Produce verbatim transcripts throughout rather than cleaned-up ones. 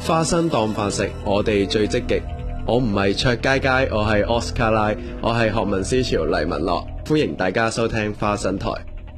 花生當飯食，我哋最積極。我唔係卓佳佳，我係 Oscar 拉，我係學民思潮黎文樂，歡迎大家收聽花生台。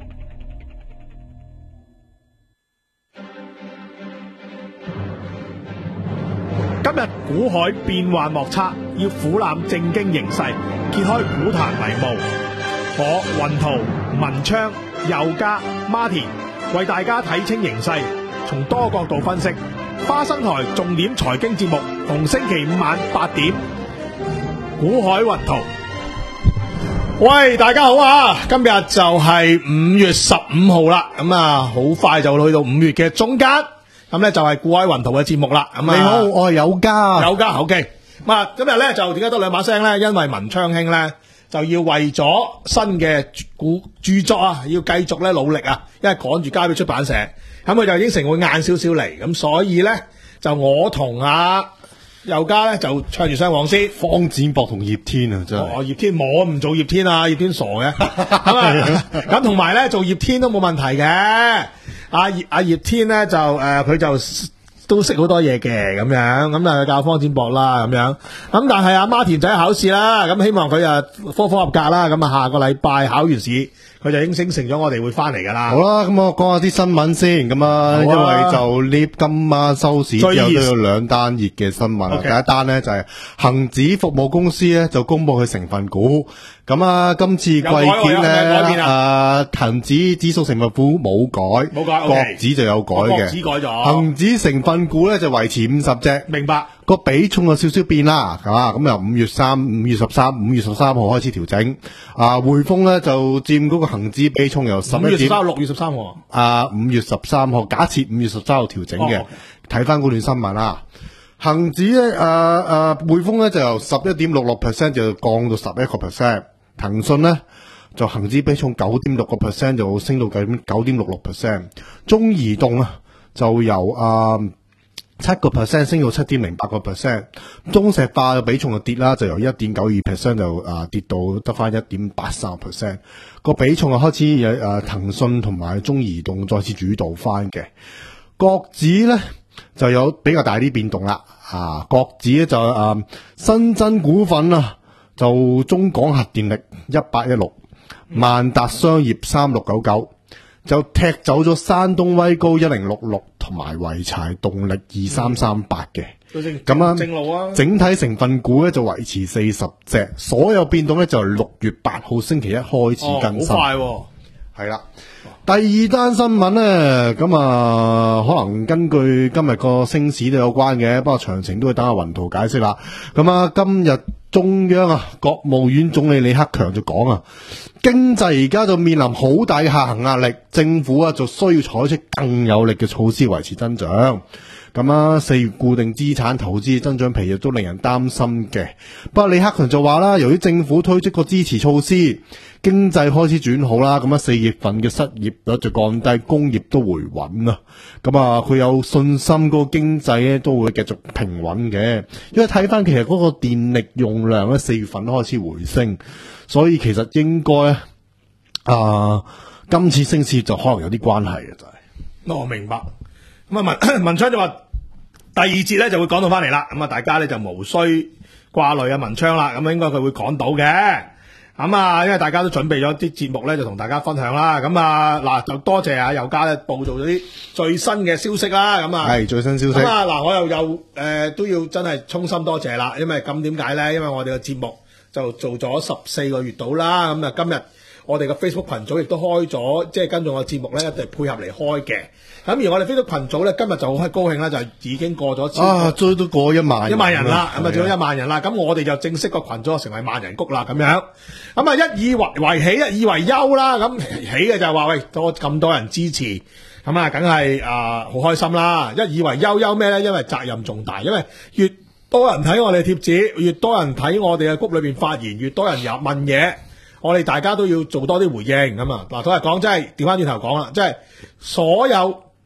今日股海變幻莫測，要俯瞰正經形勢，揭開股壇迷霧。我雲圖、文昌、佑嘉、Martin 為大家睇清形勢，從多角度分析。花生台重點財經節目，逢星期五晚八點，股海雲圖。喂，大家好啊！今日就係五月十五號啦，咁啊，好快就去到五月嘅中間。咁咧就係股海雲圖嘅節目啦。咁啊， 你好，我係友嘉。 友嘉好嘅。咁啊，今日咧就點解得兩把聲咧？因為文昌兄咧就要為咗新嘅古著作啊，要繼續咧努力啊，因為趕住交俾出版社。咁佢就應承會晏少少嚟，咁所以咧就我同阿友嘉咧就唱住雙簧先。 方展博同葉天啊，真係。 哦，葉天我唔做葉天啊，葉天傻嘅。咁啊，咁同埋咧做葉天都冇問題嘅。阿葉阿葉天咧就誒，佢、呃、就都識好多嘢嘅咁樣，咁啊教方展博啦咁樣。咁但係阿 Martin 仔考試啦，咁希望佢啊科科合格啦。咁啊下個禮拜考完試，佢就已經應承咗我哋會翻嚟噶啦。 好啦，咁我講下啲新聞先。咁啊，因為就呢今晚收市之後都有兩單熱嘅新聞。Okay. 第一單呢就係恒指服務公司咧就公布佢成分股。咁啊，今次季檢咧，誒，恒指指數成分股冇改， 冇改， 國指就有改嘅， 國指改咗， 恒指成分股咧就維持五十隻， 明白？ 個比重有少少變啦，係嘛？咁由五月三、五月十三、五月十三號開始調整，啊，匯豐咧就佔嗰個恒指比重由十一點， 五月十三、六月十三號， 啊，五月十三號，假設五月十三號調整嘅，睇翻嗰段新聞啦。恒指咧，誒誒，匯豐咧就由十一點六六 percent 就降到十一個 percent。騰訊咧就恒指比重九點六個 percent 就升到九點九點六六 percent， 中移動啊就由啊七個 percent 升到七點零八個 percent， 中石化嘅比重就跌啦，就由一點九二 percent 就啊跌到得翻一點八三 percent， 個比重啊開始有誒騰訊同埋中移動再次主導翻嘅，國指咧就有比較大啲變動啦，啊國指咧就啊新增股份啊。就中港核電力一八一六，萬達商業三六九九，就踢走咗山東威高一零六六同埋濰柴動力二三三八嘅。咁啊，正路啊！整體成分股咧就維持四十隻，所有變動咧就係六月八號星期一開始更新。 好、哦、 快係、哦、啦。第二單新聞咧，咁啊，可能根據今日個升市都有關嘅，不過詳情都會等阿雲圖解釋啦。咁啊，今日中央啊，國務院總理李克強就講啊，經濟而家就面臨好大嘅下行壓力，政府啊就需要採取更有力嘅措施維持增長。咁啊，四月固定資產投資增長疲弱都令人擔心嘅。不過李克強就話啦，由於政府推出個支持措施，經濟開始轉好啦，咁啊四月份嘅失業率就降低，工業都回穩啦。咁啊，佢有信心個經濟咧都會繼續平穩嘅。因為睇翻其實嗰個電力用量咧，四月份都開始回升，所以其實應該啊、呃，今次升市就可能有啲關係嘅就係。 我明白。咁啊文文昌就話。第二節咧就會講到翻嚟啦，咁啊大家咧就無需掛慮啊文昌啦，咁應該佢會講到嘅，咁啊因為大家都準備咗啲節目咧就同大家分享啦，咁啊嗱就多謝啊友嘉咧報道咗啲最新嘅消息啦，咁啊係最新消息， 咁啊嗱我又又誒、呃、都要真係衷心多謝啦，因為咁點解咧？因為我哋嘅節目就做咗十四個月到啦，咁啊今日我哋嘅 Facebook 群組亦都開咗，即係跟住我節目咧一定配合嚟開嘅。咁而我哋 Facebook 群組咧，今日就好高興啦，就已經過咗啊，追都過一萬一萬人啦，咁啊，做咗一萬人啦。咁我哋就正式個群組成為萬人谷啦，咁樣。咁啊，一以為為喜，一以為憂啦。咁喜嘅就係話喂，多咁多人支持，咁啊，梗係啊好開心啦。一以為憂憂咩咧？因為責任重大，因為越多人睇我哋貼紙，越多人睇我哋嘅谷裏邊發言，越多人入問嘢，我哋大家都要做多啲回應咁啊。嗱，都係講真係調翻轉頭講啦，即係所有。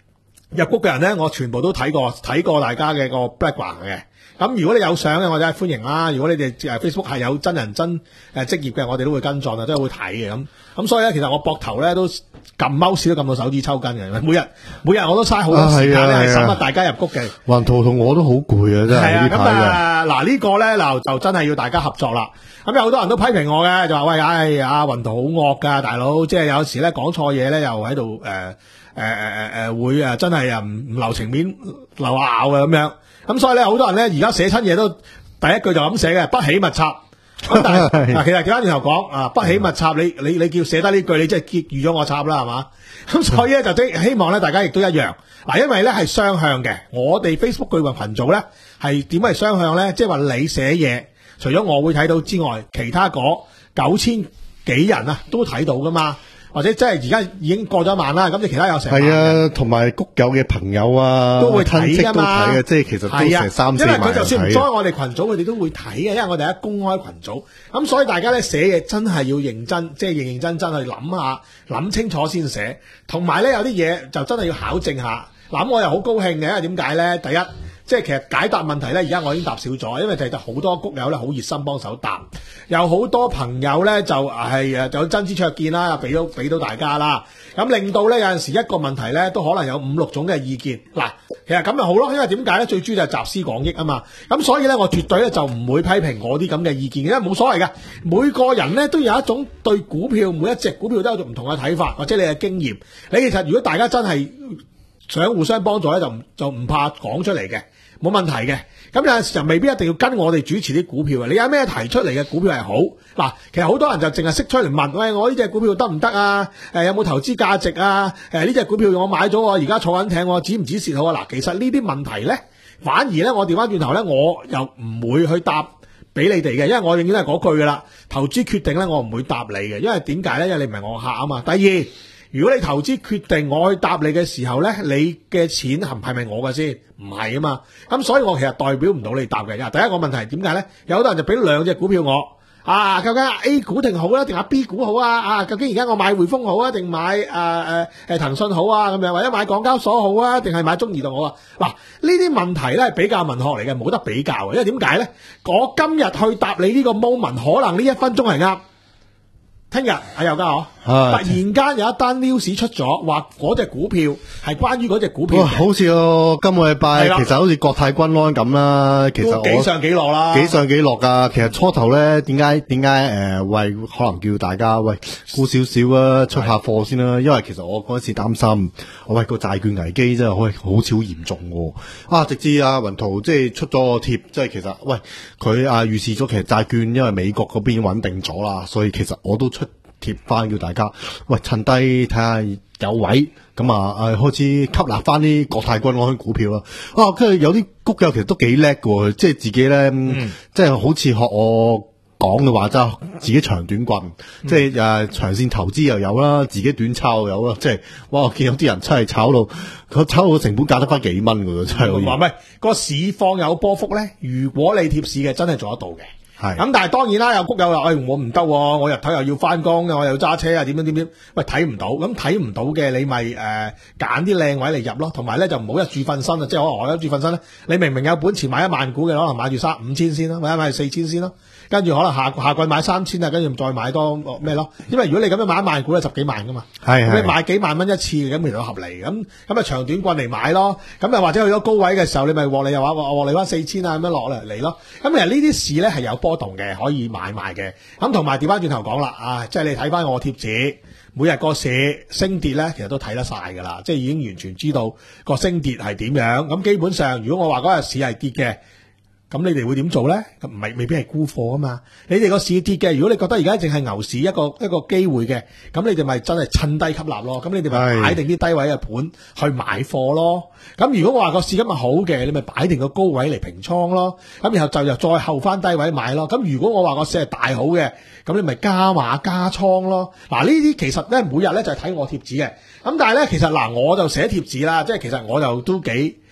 入谷嘅人咧，我全部都睇過，睇過大家嘅個 background 嘅。咁如果你有相嘅，我哋係歡迎啦。如果你哋誒 Facebook 係有真人真誒職業嘅，我哋都會跟進啊，都係會睇嘅咁。咁所以咧，其實我膊頭咧都撳 mouse 都撳到手指抽筋嘅。每日每日我都嘥好多時間咧，係審核大家入谷嘅。 雲圖同我都好攰啊，真係係啊， 呢咁啊嗱呢個咧嗱就真係要大家合作啦。咁有好多人都批評我嘅，就話喂，唉阿雲圖好惡噶，大佬，即係有時咧講錯嘢咧，又喺度誒誒誒誒誒會誒真係啊唔唔留情面留拗嘅咁樣。咁所以咧，好多人咧而家寫親嘢都第一句就咁寫嘅，不喜勿插。咁但係嗱，其實調翻轉頭講啊，不喜勿插，你你你叫寫得呢句，你即係結預咗我插啦，係嘛？咁所以咧就即希望咧大家亦都一樣嗱，因為咧係雙向嘅。我哋 Facebook 巨雲群組咧係點係雙向咧？即係話你寫嘢，除咗我會睇到之外，其他嗰九千幾人啊都睇到噶嘛。或者即係而家已經過咗一萬啦，咁你其他有成萬係啊，同埋谷友嘅朋友啊， 都會睇噶嘛， 親戚都睇嘅，即係其實都成三四萬人睇。 因為佢就算唔 join 我哋群組，佢哋都會睇嘅，因為我哋係公開群組。咁所以大家咧寫嘢真係要認真，即係認認真真去諗下，諗清楚先寫。同埋咧有啲嘢就真係要考證下。嗱，我又好高興嘅，因為點解咧？第一，即係其實解答問題咧，而家我已經答少咗，因為就係好多谷友咧好熱心幫手答，有好多朋友咧就係誒有真知灼見啦，俾到俾到大家啦，咁令到咧有陣時一個問題咧都可能有五六種嘅意見。嗱，其實咁就好咯，因為點解咧？最主要就係集思廣益啊嘛，咁所以咧我絕對咧就唔會批評我啲咁嘅意見，因為冇所謂嘅，每個人咧都有一種對股票每一隻股票都有唔同嘅睇法，或者你嘅經驗。你其實如果大家真係想互相幫助咧，就唔就唔怕講出嚟嘅，冇問題嘅。咁有陣時就未必一定要跟我哋主持啲股票啊。你有咩提出嚟嘅股票係好嗱？其實好多人就淨係識出嚟問，喂，我呢隻股票得唔得啊？誒，有冇投資價值啊？誒，呢隻股票我買咗，我而家坐緊艇，我止唔止蝕好啊？嗱，其實呢啲問題咧，反而咧我調翻轉頭咧，我又唔會去答俾你哋嘅，因為我永遠都係嗰句噶啦。投資決定咧，我唔會答你嘅，因為點解咧？因為你唔係我客啊嘛。第二，如果你投資決定我去答你嘅時候咧，你嘅錢係係咪我嘅先？唔係啊嘛，咁所以我其實代表唔到你答嘅。第一個問題點解咧？有好多人就俾兩隻股票我，啊，究竟 A 股定好啊，定係 B 股好啊？啊，究竟而家我買匯豐好啊，定買誒誒誒騰訊好啊？咁樣或者買港交所好啊，定係買中移動好啊？嗱，呢啲問題咧係比較文學嚟嘅，冇得比較嘅，因為點解咧？我今日去答你呢個 moment，可能呢一分鐘係啱。聽日阿佑家嗬，突然間有一單 news 出咗，話嗰隻股票係關於嗰隻股票。 好似我今個禮拜其實好似國泰君安咁啦，其實我幾上幾落啦， 幾上幾落噶。其實初頭咧，點解點解誒喂，可能叫大家喂沽少少啊，出下貨先啦。因為其實我嗰時擔心，喂個債券危機真係好好似好嚴重喎。啊，直至阿雲圖即係出咗個貼，即係其實喂佢啊預示咗其實債券因為美國嗰邊穩定咗啦，所以其實我都出貼翻叫大家，喂趁低睇下有位咁啊，誒開始吸納翻啲國泰君安股票啦。啊，跟住有啲谷友其實都幾叻嘅，即係自己咧，嗯、即係好似學我講嘅話，即係自己長短棍，嗯、即係誒、啊、長線投資又有啦，自己短炒又有啦。即係哇，我見有啲人真係炒到佢炒到成本價得翻幾蚊嘅，真係可以。話咩？個市況有波幅咧，如果你貼市嘅，真係做得到嘅。係咁，但係當然啦，有谷友話，誒，我唔得，我日頭又要翻工嘅，我又揸車啊，點樣點點，喂，睇唔到，咁睇唔到嘅，你咪誒揀啲靚位嚟入咯，同埋咧就唔好一注瞓身啊，即係可能我一注瞓身咧，你明明有本錢買一萬股嘅，可能買住三五千先啦，或者買四千先咯，跟住可能下下季買三千啊，跟住再買多咩咯？因為如果你咁樣買一萬股咧，十幾萬噶嘛，係係，你買幾萬蚊一次咁，其實合理，咁咁啊長短棍嚟買咯，咁啊或者去咗高位嘅時候，你咪獲利又話獲利翻四千啊咁樣落嚟嚟咯，咁其實呢啲市咧係有波動嘅，可以買賣嘅。咁同埋調翻轉頭講啦，啊，即係你睇翻我貼紙，每日個市升跌咧，其實都睇得晒噶啦，即係已經完全知道個升跌係點樣。咁基本上，如果我話嗰日市係跌嘅，咁你哋會點做咧？咁唔係未必係沽貨啊嘛。你哋個市跌嘅，如果你覺得而家淨係牛市一個一個機會嘅，咁你哋咪真係趁低吸納咯。咁你哋咪擺定啲低位嘅盤去買貨咯。咁如果我話個市今日好嘅，你咪擺定個高位嚟平倉咯。咁然後就又再後翻低位買咯。咁如果我話個市係大好嘅，咁你咪加碼加倉咯。嗱，呢啲其實咧每日咧就係睇我貼紙嘅。咁但係咧其實嗱我就寫貼紙啦，即係其實我就都幾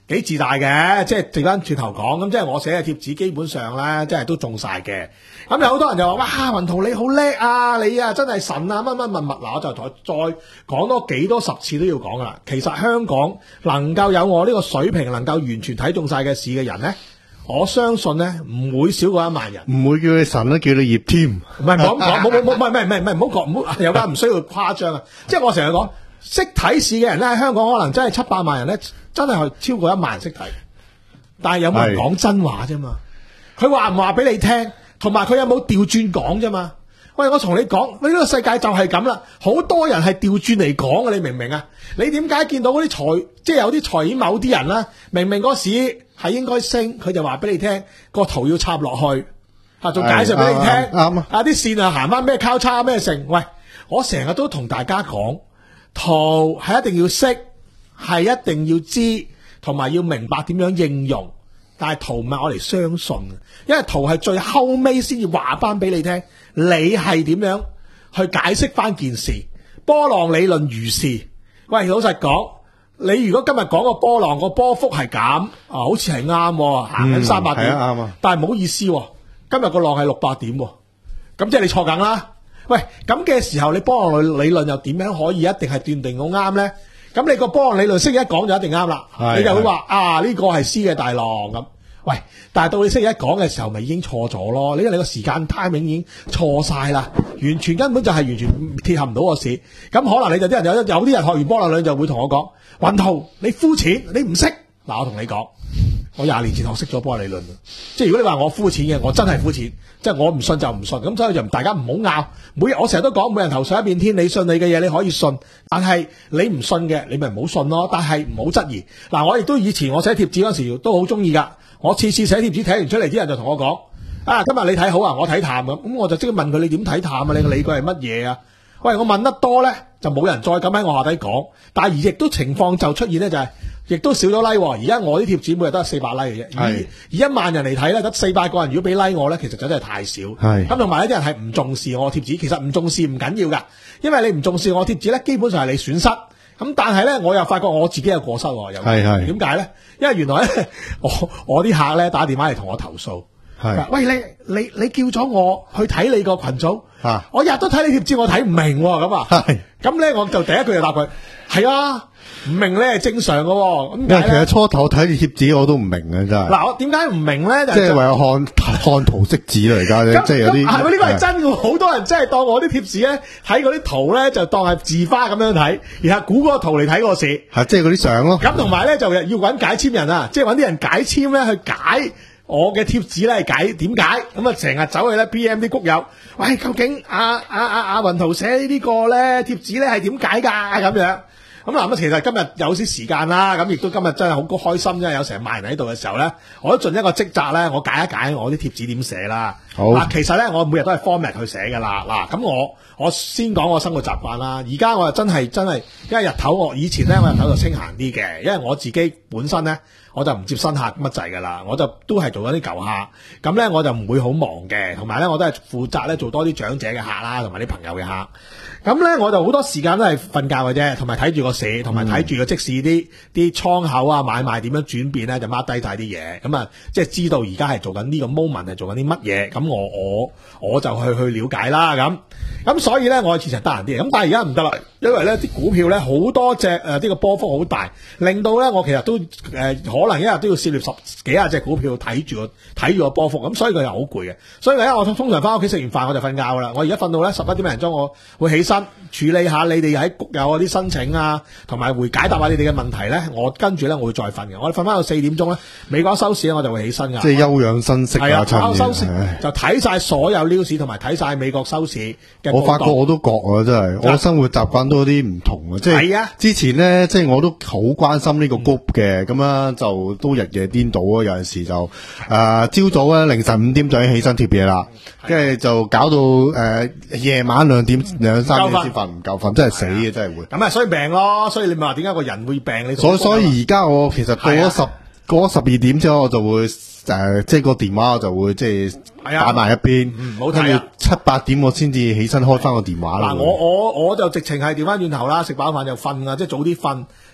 幾自大嘅，即係調翻轉頭講，咁即係我寫嘅貼紙基本上咧，即係都中晒嘅。咁有好多人就話：哇，雲圖你好叻啊，你啊真係神啊，乜乜乜乜。嗱，我就再再講多幾多十次都要講噶啦。其實香港能夠有我呢個水平，能夠完全睇中晒嘅市嘅人咧，我相信咧唔會少過一萬人。 唔會叫你神啦，叫你葉添。 唔係唔好講，冇冇冇，唔係唔係唔係唔好講，唔好有間唔需要誇張啊。即係我成日講。識睇市嘅人咧，喺香港可能真係七百萬人咧，真係係超過一萬人識睇。但係有冇人講真話啫嘛？佢話唔話俾你聽，同埋佢有冇調轉講啫嘛？喂，我同你講，呢個世界就係咁啦，好多人係調轉嚟講嘅，你明唔明啊？你點解見到嗰啲財，即係有啲財演某啲人啦，明明個市係應該升，佢就話俾你聽個圖要插落去，啊，仲解釋俾你聽，啱啊，啲線啊行翻咩交叉咩成？喂，我成日都同大家講。圖係一定要識，係一定要知，同埋要明白點樣應用。但係圖唔係我嚟相信嘅，因為圖係最後尾先至話翻俾你聽，你係點樣去解釋翻件事。波浪理論如是。喂，老實講，你如果今日講個波浪個波幅係咁，啊，好似係啱，行緊三百點， 係啊，啱啊。 但係唔好意思，今日個浪係六百點，咁即係你錯緊啦。喂，咁嘅時候你波浪理論又點樣可以一定係斷定好啱咧？咁你個波浪理論星期一講就一定啱啦，你就會話啊呢個係 C 嘅大浪咁。喂，但係到你星期一講嘅時候，咪已經錯咗咯？因為你個時間 timing 已經錯晒啦，完全根本就係完全貼合唔到個市。咁可能你就啲人有有啲人學完波浪理論就會同我講：雲圖你膚淺，你唔識。嗱，我同你講，我廿年前學識咗波浪理論，即係如果你話我膚淺嘅，我真係膚淺。即係我唔信就唔信，咁所以就大家唔好拗。每日我成日都講，每人頭上一片天，你信你嘅嘢你可以信，但係你唔信嘅你咪唔好信咯。但係唔好質疑。嗱，我亦都以前我寫貼紙嗰時都好中意噶。我次次寫貼紙睇完出嚟，啲人就同我講：啊，今日你睇好啊，我睇淡咁。咁我就即刻問佢：你點睇淡啊？你嘅理據係乜嘢啊？喂，我問得多咧，就冇人再咁喺我下底講。但係而亦都情況就出現咧，就係、是。亦都少咗 like，而家我啲貼紙每日都係四百 like 嘅啫，而而一萬人嚟睇咧，得四百個人，如果俾 like 我咧，其實就真係太少。咁同埋有啲人係唔重視我貼紙，其實唔重視唔緊要噶，因為你唔重視我貼紙咧，基本上係你損失。咁但係咧，我又發覺我自己有過失，又點解咧？因為原來咧，我我啲客咧打電話嚟同我投訴，喂，你你你叫咗我去睇你個群組，啊、我日都睇你貼紙，我睇唔明咁啊，咁咧我就第一句就答佢，係啊。唔明咧係正常嘅，咁因為其實初頭睇住貼紙我都唔明嘅真係。 嗱，我點解唔明咧？ 即係唯有看看圖識字啦，而家咧，即係有啲係咪呢個係真嘅？好多人真係當我啲貼紙咧，睇嗰啲圖咧就當係字花咁樣睇，然後估嗰個圖嚟睇個市。 係即係嗰啲相咯。咁同埋咧就要揾解簽人啊，即係揾啲人解簽咧去解我嘅貼紙咧，解點解？咁啊成日走去咧 P M 啲谷友，喂，究竟阿阿阿阿雲圖寫呢個咧貼紙咧係點解㗎咁樣？咁嗱，咁其實今日有啲時間啦，咁亦都今日真係好開心，因為有成萬人喺度嘅時候咧，我都盡一個職責咧，我解一解我啲貼紙點寫啦。好，嗱，其實咧我每日都係 format 去寫噶啦。嗱，咁我我先講我生活習慣啦。而家我又真係真係，因為日頭我以前咧我日頭就清閒啲嘅，因為我自己本身咧我就唔接新客乜滯噶啦，我就都係做緊啲舊客，咁咧我就唔會好忙嘅，同埋咧我都係負責咧做多啲長者嘅客啦，同埋啲朋友嘅客。咁咧我就好多時間都係瞓覺嘅啫，同埋睇住個市，同埋睇住個即市啲啲倉口啊買賣點樣轉變咧，就 mark 低晒啲嘢，咁啊即係知道而家係做緊呢個 moment 係做緊啲乜嘢，咁我我我就去去了解啦，咁咁所以咧我其實得閒啲，咁但係而家唔得啦，因為咧啲股票咧好多隻誒呢個波幅好大，令到咧我其實都誒、呃、可能一日都要涉獵十幾廿隻股票睇住個睇住個波幅，咁所以佢又好攰嘅，所以咧我通常翻屋企食完飯我就瞓覺啦，我而家瞓到咧十一點零鐘我會起身處理下你哋喺谷友嗰啲申請啊，同埋會解答下你哋嘅問題咧，我跟住咧我會再瞓嘅，我哋瞓翻到四點鐘咧，美國收市咧我就會起身噶，即係休養生息啊， 差唔多收市就睇晒所有 news 同埋睇晒美國收市嘅。 我發覺我都覺啊，真係我生活習慣都有啲唔同啊，即係之前咧，即係我都好關心呢個谷嘅，咁啊就都日夜顛倒啊，有陣時就誒朝早咧凌晨五點就已經起身貼嘢啦，跟住就搞到誒夜晚兩點兩三點先瞓唔夠瞓，真係死嘅，真係會。 咁啊，所以病咯，所以你咪話點解個人會病？你所所以而家我其實過咗十過咗十二點之後，我就會誒即係個電話我就會即係擺埋一邊， 唔好睇啊。 七八點我先至起身開翻個電話啦。 嗱，我我我就直情係調翻轉頭啦，食飽飯就瞓啊，即係早啲瞓。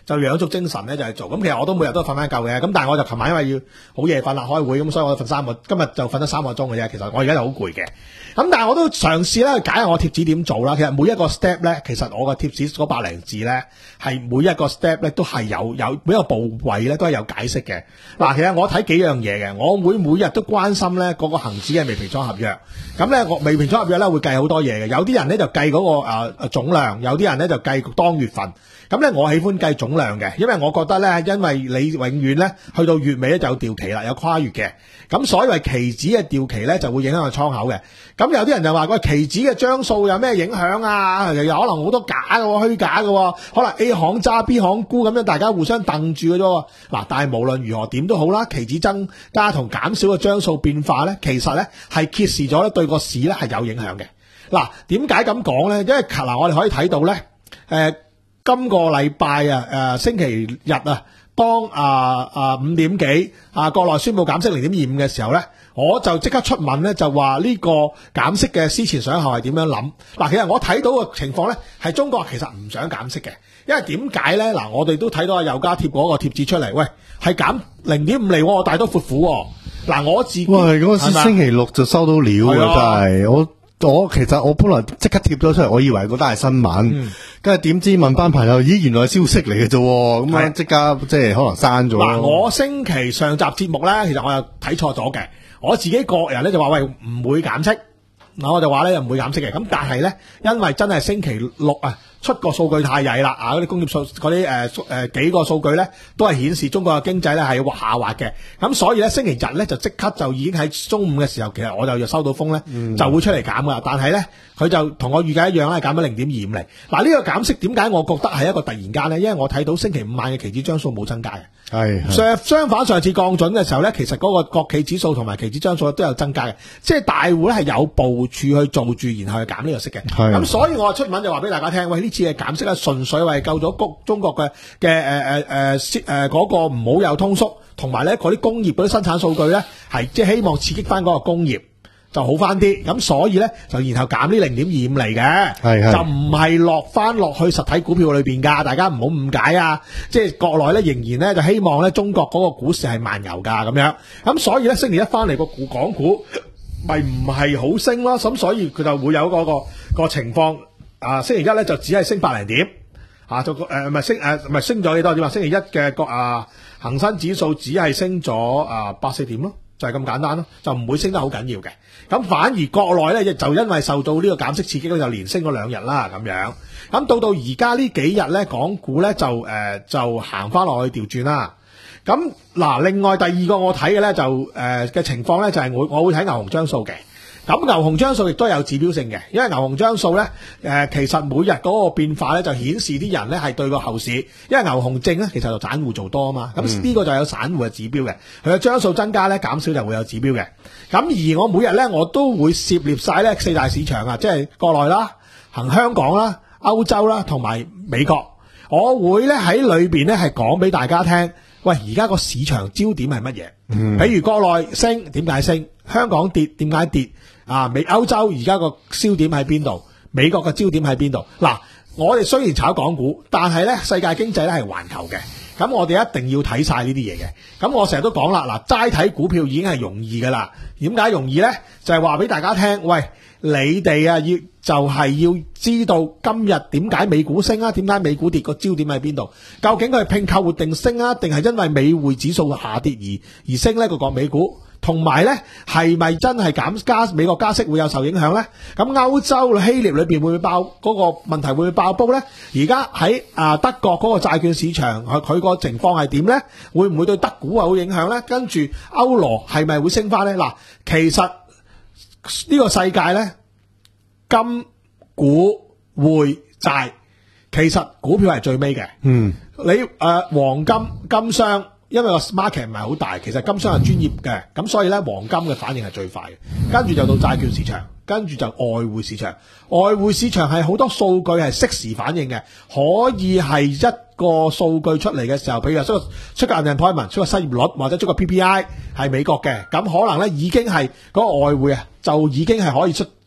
就養足精神咧就係做。咁其實我都每日都瞓翻夠嘅，咁但係我就琴晚因為要好夜瞓啦，開會咁，所以我瞓三個，今日就瞓咗三個鐘嘅啫。其實我而家就好攰嘅，咁但係我都嘗試咧去解下我貼紙點做啦。其實每一個 step 咧，其實我個貼紙嗰百零字咧，係每一個 step 咧都係有有每一個部位咧都係有解釋嘅。嗱，其實我睇幾樣嘢嘅，我會每日都關心咧嗰個恒指嘅未平倉合約。咁咧我未平倉合約咧會計好多嘢嘅，有啲人咧就計嗰、那個誒誒、呃、總量，有啲人咧就計當月份。咁咧我喜歡計總量嘅，因為我覺得咧，因為你永遠咧去到月尾咧就有掉期啦，有跨越嘅。咁所謂期指嘅掉期咧就會影響個倉口嘅。咁有啲人就話個期指嘅張數有咩影響啊？有可能好多假嘅，虛假嘅，可能 A 行揸 B 行沽咁樣，大家互相瞪住嘅啫。嗱，但係無論如何點都好啦，期指增加同減少嘅張數變化咧，其實咧係揭示咗咧對個市咧係有影響嘅。嗱，點解咁講咧？因為嗱，我哋可以睇到咧，誒、呃。今個禮拜啊，誒、呃、星期日啊，當啊啊五點幾啊國內宣布減息零點二五嘅時候咧，我就即刻出文咧，就話呢個減息嘅思前想後係點樣諗。嗱，其實我睇到嘅情況咧，係中國其實唔想減息嘅，因為點解咧？嗱，我哋都睇到阿尤家貼嗰個貼紙出嚟，喂，係減零點五厘，大多闊斧。嗱，我自己喂，嗰時星期六就收到料啊，真係我。我其實我本來即刻貼咗出嚟，我以為嗰單係新聞，跟住點知問翻朋友，咦，原來係消息嚟嘅啫，咁樣即刻即係可能刪咗。 嗱，我星期上集節目咧，其實我又睇錯咗嘅，我自己個人咧就話喂唔會減息，嗱我就話咧又唔會減息嘅，咁但係咧因為真係星期六啊。出個數據太曳啦，啊嗰啲工業數嗰啲誒誒幾個數據咧，都係顯示中國嘅經濟咧係下滑嘅。咁所以咧星期日咧就即刻就已經喺中午嘅時候，其實我就收到風咧，嗯、就會出嚟減噶。但係咧佢就同我預計一樣咧，減咗零點二五厘。嗱，呢個減息點解我覺得係一個突然間咧？因為我睇到星期五晚嘅期指張數冇增加嘅。係相相反，上次降準嘅時候咧，其實嗰個國企指數同埋期指張數都有增加嘅。即係大戶咧係有部署去做住，然後去減呢個息嘅。咁所以我出文就話俾大家聽，喂呢次嘅減息咧，純粹為救咗谷中國嘅嘅誒誒誒誒嗰個唔好有通縮，同埋咧嗰啲工業嗰啲生產數據咧係即係希望刺激翻嗰個工業就好翻啲。咁所以咧就然後減呢零點二五厘嘅，係係就唔係落翻落去實體股票裏邊噶，大家唔好誤解啊！即係國內咧仍然咧就希望咧中國嗰個股市係慢牛噶咁樣。咁所以咧星期一翻嚟個股港股咪唔係好升咯，咁所以佢就會有嗰、嗰個、嗰個情況。啊，星期一咧就只係升百零點，啊，就誒唔係升誒唔係升咗幾多點啊？星期一嘅個啊恒生指數只係升咗啊百四點咯，就係、是、咁簡單咯，就唔會升得好緊要嘅。咁反而國內咧就因為受到呢個減息刺激咧，就連升咗兩日啦咁樣。咁到到而家呢幾日咧，港股咧就誒、呃、就行翻落去調轉啦。咁嗱，另外第二個我睇嘅咧就誒嘅、呃、情況咧就係、是、我我會睇牛熊張數嘅。咁牛熊張數亦都有指標性嘅，因為牛熊張數咧，誒、呃、其實每日嗰個變化咧就顯示啲人咧係對個後市，因為牛熊證咧其實就散戶做多啊嘛，咁呢、嗯、個就有散戶嘅指標嘅，佢嘅張數增加咧減少就會有指標嘅。咁而我每日咧我都會涉獵晒咧四大市場啊，即係國內啦、行香港啦、歐洲啦同埋美國，我會咧喺裏邊咧係講俾大家聽，喂而家個市場焦點係乜嘢？嗯，比如國內升點解升，香港跌點解跌？啊，美歐洲而家個焦點喺邊度？美國嘅焦點喺邊度？嗱，我哋雖然炒港股，但係咧世界經濟咧係環球嘅，咁我哋一定要睇晒呢啲嘢嘅。咁我成日都講啦，嗱，齋睇股票已經係容易噶啦。點解容易咧？就係話俾大家聽，喂，你哋啊要就係、是、要知道今日點解美股升啊？點解美股跌？個焦點喺邊度？究竟佢係拼購活定升啊？定係因為美匯指數下跌而而升呢？個國美股？同埋咧，係咪真係減加美國加息會有受影響咧？咁歐洲希臘裏邊會唔會爆嗰、那個問題會唔會爆煲咧？而家喺啊德國嗰個債券市場，佢佢個情況係點咧？會唔會對德股有影響咧？跟住歐羅係咪會升翻咧？嗱，其實呢個世界咧，金股匯債，其實股票係最尾嘅。嗯，你誒、呃、黃金金商。因為個 market 唔係好大，其實金商係專業嘅，咁所以咧黃金嘅反應係最快嘅，跟住就到債券市場，跟住就外匯市場。外匯市場係好多數據係適時反應嘅，可以係一個數據出嚟嘅時候，譬如話出個出個 unemployment 出個失業率或者出個 P P I 係美國嘅，咁可能咧已經係嗰個外匯啊就已經係可以出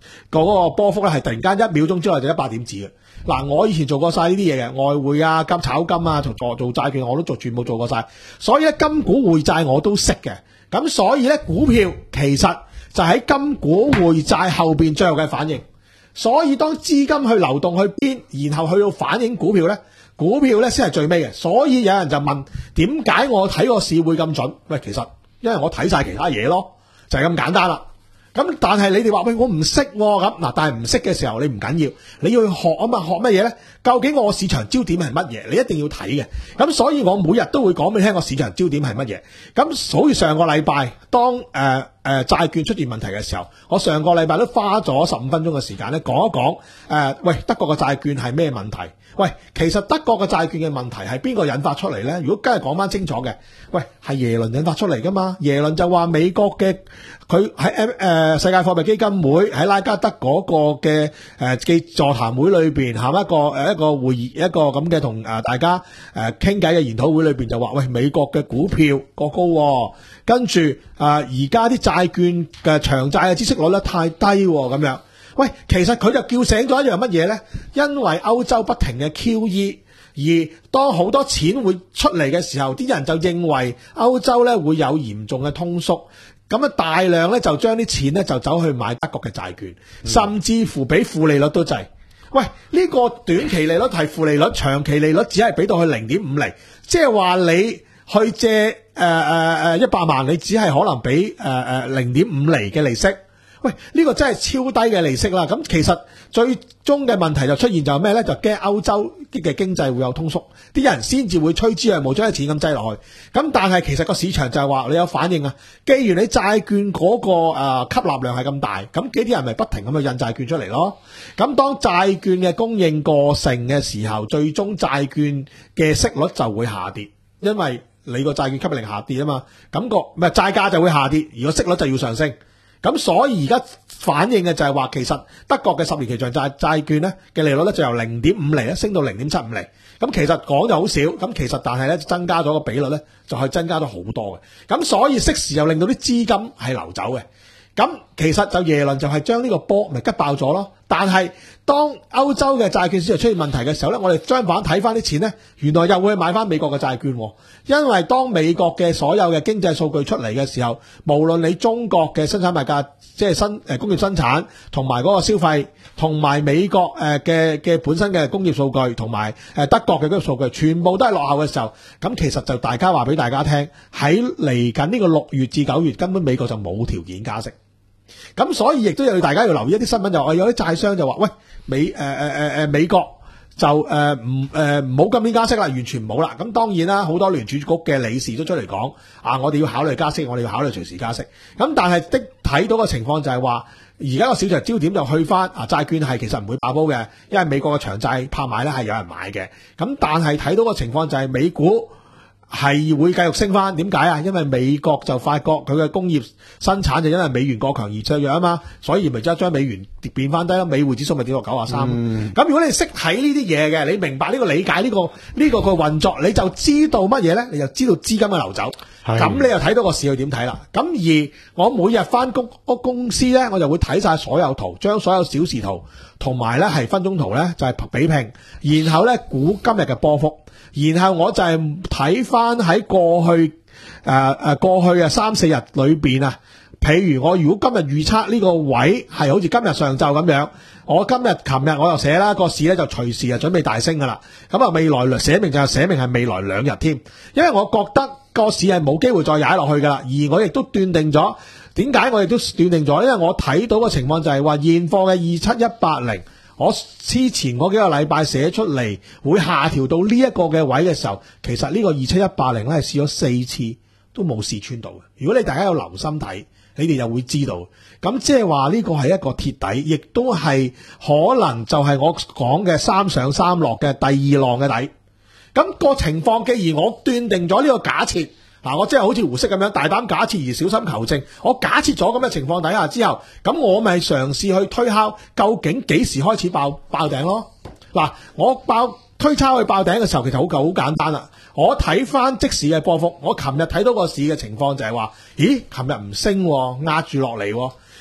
個嗰個波幅咧係突然間一秒鐘之內就一百點子嘅。嗱，我以前做過晒呢啲嘢嘅，外匯啊、金炒金啊、做做做債券我都做全部做過晒，所以咧金股匯債我都識嘅。咁所以咧股票其實就喺金股匯債後邊最後嘅反應。所以當資金去流動去邊，然後去到反映股票咧，股票咧先係最尾嘅。所以有人就問點解我睇個市會咁準？喂，其實因為我睇晒其他嘢咯，就係咁簡單啦。咁但係你哋話喂，我唔識咁嗱，但係唔識嘅時候你唔緊要，你要去學啊嘛，學乜嘢咧？究竟我市場焦點係乜嘢？你一定要睇嘅。咁所以我每日都會講俾你聽個市場焦點係乜嘢。咁好似上個禮拜當誒誒債券出現問題嘅時候，我上個禮拜都花咗十五分鐘嘅時間咧講一講誒、呃，喂德國嘅債券係咩問題？喂，其實德國嘅債券嘅問題係邊個引發出嚟咧？如果今日講翻清楚嘅，喂係耶倫引發出嚟噶嘛？耶倫就話美國嘅佢喺誒世界貨幣基金會喺拉加德嗰個嘅誒嘅座談會裏邊，係一個誒一個會議一個咁嘅同誒大家誒傾偈嘅研討會裏邊就話，喂美國嘅股票過高、哦，跟住誒而家啲債券嘅長債嘅孳息率咧太低咁、哦、樣。喂，其實佢就叫醒咗一樣乜嘢呢？因為歐洲不停嘅 Q E， 而當好多錢會出嚟嘅時候，啲人就認為歐洲咧會有嚴重嘅通縮，咁啊大量咧就將啲錢咧就走去買德國嘅債券，嗯、甚至乎俾負利率都制。喂，呢、這個短期利率係負利率，長期利率只係俾到去零點五厘，即係話你去借誒誒誒一百萬，你只係可能俾誒誒零點五厘嘅利息。喂，呢個真係超低嘅利息啦！咁其實最終嘅問題就出現就係咩呢？就驚歐洲嘅經濟會有通縮，啲人先至會趨之若鶩將啲錢咁擠落去。咁但係其實個市場就係話你有反應啊！既然你債券嗰個誒吸納量係咁大，咁幾啲人咪不停咁去印債券出嚟咯。咁當債券嘅供應過剩嘅時候，最終債券嘅息率就會下跌，因為你個債券吸引力下跌啊嘛，咁個唔係債價就會下跌，而個息率就要上升。咁所以而家反映嘅就係話，其實德國嘅十年期長債債券咧嘅利率咧就由零點五厘咧升到零點七五厘。咁其實講就好少，咁其實但係咧增加咗個比率咧就係增加咗好多嘅。咁所以適時又令到啲資金係流走嘅。咁其實就耶倫就係將呢個波咪吉爆咗咯。但係當歐洲嘅債券市場出現問題嘅時候咧，我哋相反睇翻啲錢咧，原來又會買翻美國嘅債券。因為當美國嘅所有嘅經濟數據出嚟嘅時候，無論你中國嘅生產物價，即係新誒工業生產同埋嗰個消費，同埋美國誒嘅嘅本身嘅工業數據，同埋誒德國嘅嗰個數據，全部都係落後嘅時候，咁其實就大家話俾大家聽，喺嚟緊呢個六月至九月，根本美國就冇條件加息。咁所以亦都有大家要留意一啲新聞，就話有啲債商就話，喂美誒誒誒誒美國就誒唔誒唔好今年加息啦，完全唔好啦。咁當然啦，好多聯儲局嘅理事都出嚟講啊，我哋要考慮加息，我哋要考慮隨時加息。咁但係的睇到嘅情況就係話，而家個市場焦點就去翻啊債券係其實唔會爆煲嘅，因為美國嘅長債拍賣咧係有人買嘅。咁但係睇到嘅情況就係美股係會繼續升翻，點解啊？因為美國就發覺佢嘅工業生產就因為美元過強而削弱啊嘛，所以咪即係將美元跌變翻低咯，美匯指數咪跌到九十三。咁如果你識睇呢啲嘢嘅，你明白呢個理解呢個呢個個運作，你就知道乜嘢咧？你就知道資金嘅流走，咁你又睇到個市去點睇啦。咁而我每日翻公屋公司咧，我就會睇晒所有圖，將所有小時圖同埋咧係分鐘圖咧就係比拼，然後咧估今日嘅波幅。然後我就係睇翻喺過去誒誒、呃、過去啊三四日裏邊啊，譬如我如果今日預測呢個位係好似今日上晝咁樣，我今日琴日我又寫啦，個市咧就隨時啊準備大升噶啦，咁啊未來寫明就係寫明係未來兩日添，因為我覺得個市係冇機會再踩落去噶啦，而我亦都斷定咗，點解我亦都斷定咗？因為我睇到個情況就係話現貨嘅二七一八零。我之前嗰幾個禮拜寫出嚟會下調到呢一個嘅位嘅時候，其實呢個二七一八零咧係試咗四次都冇試穿到嘅。如果你大家有留心睇，你哋就會知道。咁即係話呢個係一個鐵底，亦都係可能就係我講嘅三上三落嘅第二浪嘅底。咁個情況既然我斷定咗呢個假設。嗱、啊，我即係好似胡適咁樣大膽假設而小心求證。我假設咗咁嘅情況底下之後，咁我咪嘗試去推敲究竟幾時開始爆爆頂咯。嗱、啊，我爆推敲去爆頂嘅時候，其實好夠好簡單啦。我睇翻即時嘅波幅，我琴日睇到個市嘅情況就係話，咦，琴日唔升，壓住落嚟。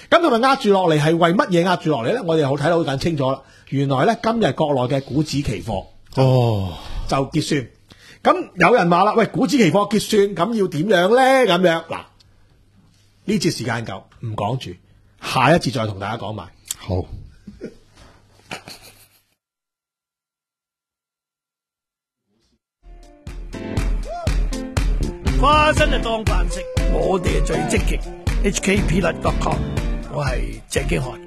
咁同埋壓住落嚟係為乜嘢壓住落嚟咧？我哋好睇得好緊清楚啦。原來咧今日國內嘅股指期貨哦就結算。咁有人話啦，喂，股指期貨結算咁要點樣咧？咁樣嗱，呢節時間夠，唔講住，下一節再同大家講埋。 好。 花生就當飯食，我哋係最積極。H K P 率 dot com， 我係鄭經翰。